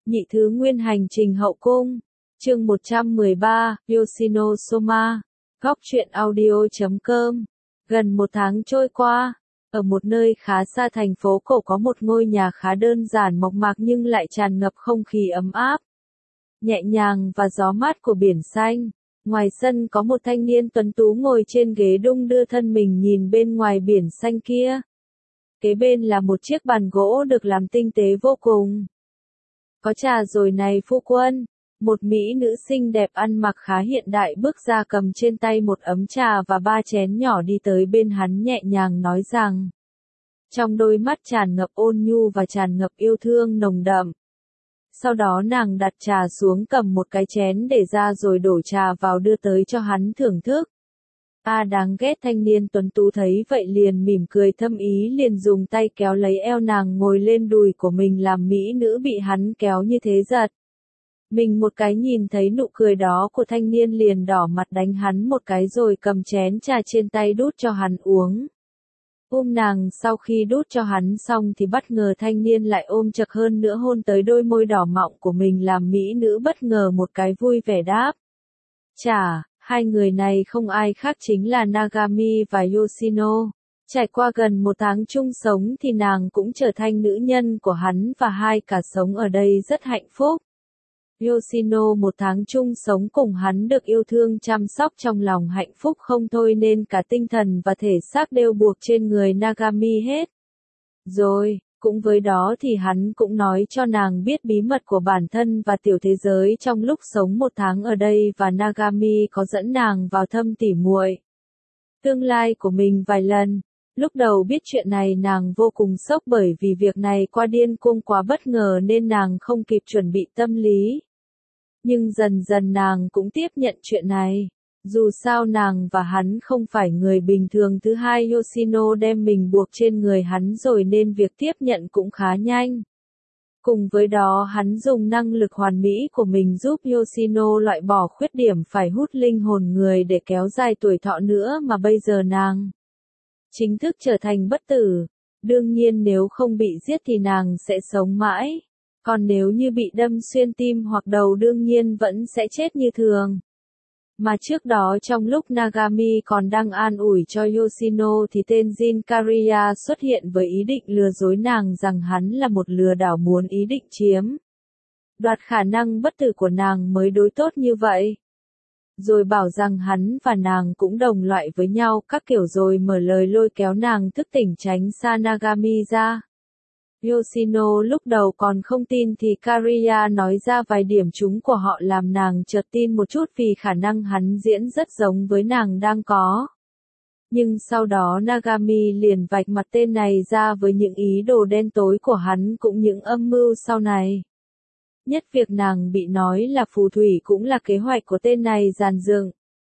Nhị thứ nguyên hành trình hậu cung. Chương 113, Yoshino Soma. Góc truyện audio.com. Gần một tháng trôi qua, ở một nơi khá xa thành phố cổ có một ngôi nhà khá đơn giản mộc mạc nhưng lại tràn ngập không khí ấm áp, nhẹ nhàng và gió mát của biển xanh. Ngoài sân có một thanh niên tuấn tú ngồi trên ghế đung đưa thân mình nhìn bên ngoài biển xanh kia. Kế bên là một chiếc bàn gỗ được làm tinh tế vô cùng. Có trà rồi này phu quân. Một mỹ nữ xinh đẹp ăn mặc khá hiện đại bước ra cầm trên tay một ấm trà và 3 chén nhỏ đi tới bên hắn nhẹ nhàng nói rằng. Trong đôi mắt tràn ngập ôn nhu và tràn ngập yêu thương nồng đậm. Sau đó nàng đặt trà xuống cầm một cái chén để ra rồi đổ trà vào đưa tới cho hắn thưởng thức. Đáng ghét, thanh niên tuấn tú thấy vậy liền mỉm cười thâm ý liền dùng tay kéo lấy eo nàng ngồi lên đùi của mình làm mỹ nữ bị hắn kéo như thế giật. Mình một cái nhìn thấy nụ cười đó của thanh niên liền đỏ mặt đánh hắn một cái rồi cầm chén trà trên tay đút cho hắn uống. Nàng sau khi đút cho hắn xong thì bất ngờ thanh niên lại ôm chặt hơn nữa hôn tới đôi môi đỏ mọng của mình làm mỹ nữ bất ngờ một cái vui vẻ đáp. Hai người này không ai khác chính là Nagami và Yoshino. Trải qua gần một tháng chung sống thì nàng cũng trở thành nữ nhân của hắn và hai cả sống ở đây rất hạnh phúc. Yoshino một tháng chung sống cùng hắn được yêu thương chăm sóc trong lòng hạnh phúc không thôi nên cả tinh thần và thể xác đều buộc trên người Nagami hết. Rồi, cũng với đó thì hắn cũng nói cho nàng biết bí mật của bản thân và tiểu thế giới trong lúc sống một tháng ở đây và Nagami có dẫn nàng vào thăm tỉ muội tương lai của mình vài lần. Lúc đầu biết chuyện này nàng vô cùng sốc bởi vì việc này qua điên cuồng quá bất ngờ nên nàng không kịp chuẩn bị tâm lý. Nhưng dần dần nàng cũng tiếp nhận chuyện này. Dù sao nàng và hắn không phải người bình thường. Thứ hai, Yoshino đem mình buộc trên người hắn rồi nên việc tiếp nhận cũng khá nhanh. Cùng với đó hắn dùng năng lực hoàn mỹ của mình giúp Yoshino loại bỏ khuyết điểm phải hút linh hồn người để kéo dài tuổi thọ nữa mà bây giờ nàng chính thức trở thành bất tử. Đương nhiên nếu không bị giết thì nàng sẽ sống mãi. Còn nếu như bị đâm xuyên tim hoặc đầu đương nhiên vẫn sẽ chết như thường. Mà trước đó trong lúc Nagami còn đang an ủi cho Yoshino thì tên Jin Kariya xuất hiện với ý định lừa dối nàng rằng hắn là một lừa đảo muốn ý định chiếm đoạt khả năng bất tử của nàng mới đối tốt như vậy. Rồi bảo rằng hắn và nàng cũng đồng loại với nhau các kiểu rồi mở lời lôi kéo nàng thức tỉnh tránh xa Nagami ra. Yoshino lúc đầu còn không tin thì Kariya nói ra vài điểm trúng của họ làm nàng chợt tin một chút vì khả năng hắn diễn rất giống với nàng đang có. Nhưng sau đó Nagami liền vạch mặt tên này ra với những ý đồ đen tối của hắn cũng những âm mưu sau này. Nhất việc nàng bị nói là phù thủy cũng là kế hoạch của tên này dàn dựng.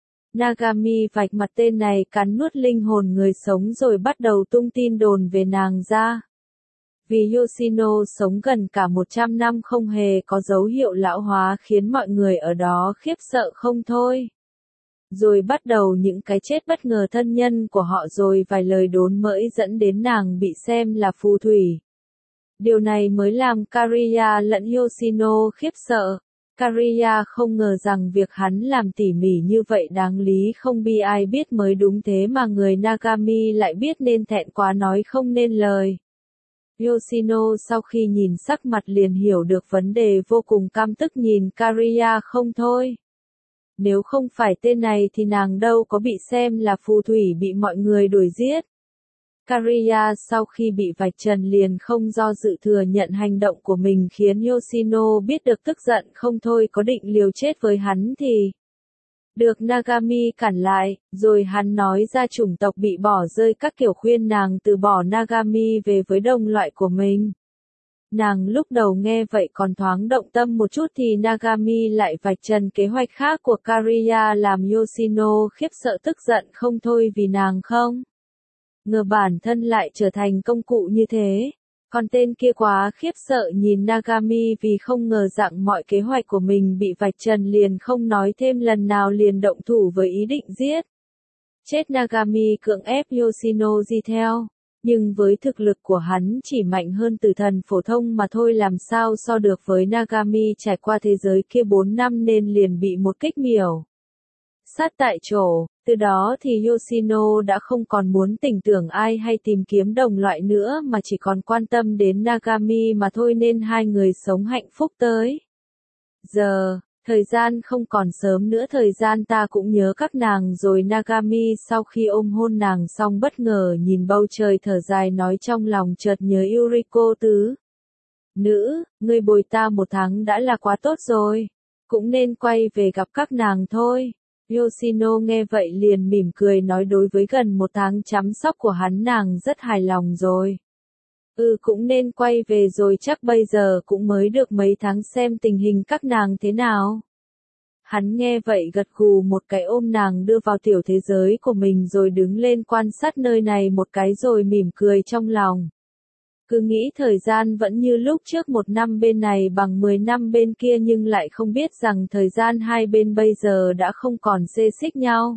Nagami vạch mặt tên này cắn nuốt linh hồn người sống rồi bắt đầu tung tin đồn về nàng ra. Vì Yoshino sống gần cả 100 năm không hề có dấu hiệu lão hóa khiến mọi người ở đó khiếp sợ không thôi. Rồi bắt đầu những cái chết bất ngờ thân nhân của họ rồi vài lời đồn mỡi dẫn đến nàng bị xem là phù thủy. Điều này mới làm Kariya lẫn Yoshino khiếp sợ. Kariya không ngờ rằng việc hắn làm tỉ mỉ như vậy đáng lý không bi ai biết mới đúng thế mà người Nagami lại biết nên thẹn quá nói không nên lời. Yoshino sau khi nhìn sắc mặt liền hiểu được vấn đề vô cùng căm tức nhìn Kariya không thôi. Nếu không phải tên này thì nàng đâu có bị xem là phù thủy bị mọi người đuổi giết. Kariya sau khi bị vạch trần liền không do dự thừa nhận hành động của mình khiến Yoshino biết được tức giận không thôi có định liều chết với hắn thì được Nagami cản lại, rồi hắn nói ra chủng tộc bị bỏ rơi các kiểu khuyên nàng từ bỏ Nagami về với đồng loại của mình. Nàng lúc đầu nghe vậy còn thoáng động tâm một chút thì Nagami lại vạch trần kế hoạch khác của Kariya làm Yoshino khiếp sợ tức giận không thôi vì nàng không ngờ bản thân lại trở thành công cụ như thế. Còn tên kia quá khiếp sợ nhìn Nagami vì không ngờ rằng mọi kế hoạch của mình bị vạch trần liền không nói thêm lần nào liền động thủ với ý định giết chết Nagami cưỡng ép Yoshino đi theo. Nhưng với thực lực của hắn chỉ mạnh hơn tử thần phổ thông mà thôi, làm sao so được với Nagami trải qua thế giới kia 4 năm nên liền bị một kích miểu sát tại chỗ. Từ đó thì Yoshino đã không còn muốn tình tưởng ai hay tìm kiếm đồng loại nữa mà chỉ còn quan tâm đến Nagami mà thôi, nên hai người sống hạnh phúc tới giờ. Thời gian không còn sớm nữa, thời gian ta cũng nhớ các nàng rồi. Nagami sau khi ôm hôn nàng xong bất ngờ nhìn bầu trời thở dài nói trong lòng chợt nhớ Yuriko tứ nữ, ngươi bồi ta 1 tháng đã là quá tốt rồi, cũng nên quay về gặp các nàng thôi. Yoshino nghe vậy liền mỉm cười nói đối với gần 1 tháng chăm sóc của hắn nàng rất hài lòng rồi. Cũng nên quay về rồi, chắc bây giờ cũng mới được mấy tháng, xem tình hình các nàng thế nào. Hắn nghe vậy gật gù một cái, ôm nàng đưa vào tiểu thế giới của mình rồi đứng lên quan sát nơi này một cái rồi mỉm cười trong lòng. Cứ nghĩ thời gian vẫn như lúc trước, 1 năm bên này bằng 10 năm bên kia, nhưng lại không biết rằng thời gian hai bên bây giờ đã không còn xê xích nhau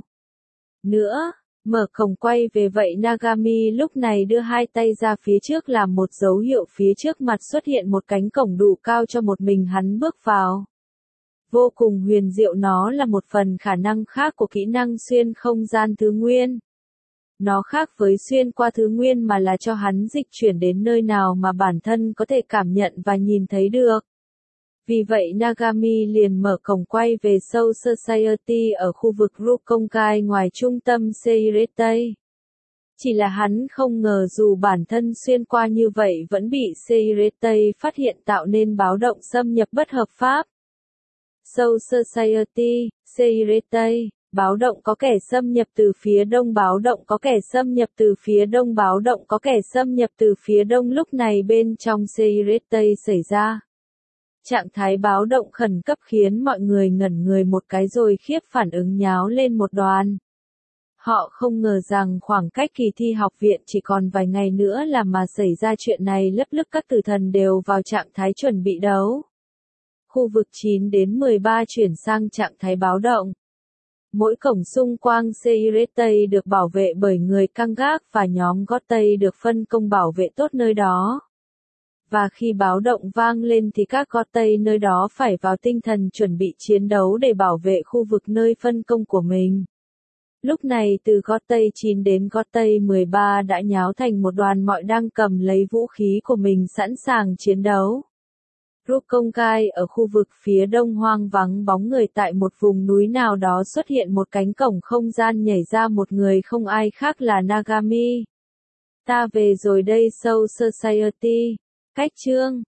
nữa. Mở cổng quay về vậy Nagami lúc này đưa hai tay ra phía trước làm một dấu hiệu, phía trước mặt xuất hiện một cánh cổng đủ cao cho một mình hắn bước vào. Vô cùng huyền diệu, nó là một phần khả năng khác của kỹ năng xuyên không gian thứ nguyên. Nó khác với xuyên qua thứ nguyên mà là cho hắn dịch chuyển đến nơi nào mà bản thân có thể cảm nhận và nhìn thấy được. Vì vậy Nagami liền mở cổng quay về Soul Society ở khu vực Rukongai ngoài trung tâm Seiretei. Chỉ là hắn không ngờ dù bản thân xuyên qua như vậy vẫn bị Seiretei phát hiện, tạo nên báo động xâm nhập bất hợp pháp. Soul Society, Seiretei, báo động có kẻ xâm nhập từ phía đông, báo động có kẻ xâm nhập từ phía đông, báo động có kẻ xâm nhập từ phía đông. Lúc này bên trong Seiretei xảy ra trạng thái báo động khẩn cấp khiến mọi người ngẩn người một cái rồi khiếp phản ứng nháo lên một đoàn. Họ không ngờ rằng khoảng cách kỳ thi học viện chỉ còn vài ngày nữa là mà xảy ra chuyện này, lấp lức các tử thần đều vào trạng thái chuẩn bị đấu. Khu vực 9 đến 13 chuyển sang trạng thái báo động. Mỗi cổng xung quanh Seiretei được bảo vệ bởi người canh gác và nhóm Gotei được phân công bảo vệ tốt nơi đó. Và khi báo động vang lên thì các Gotei nơi đó phải vào tinh thần chuẩn bị chiến đấu để bảo vệ khu vực nơi phân công của mình. Lúc này từ Gotei 9 đến Gotei 13 đã nháo thành một đoàn, mọi đang cầm lấy vũ khí của mình sẵn sàng chiến đấu. Rukongai ở khu vực phía đông hoang vắng bóng người, tại một vùng núi nào đó xuất hiện một cánh cổng không gian, nhảy ra một người không ai khác là Nagami. Ta về rồi đây Soul Society. Cách chương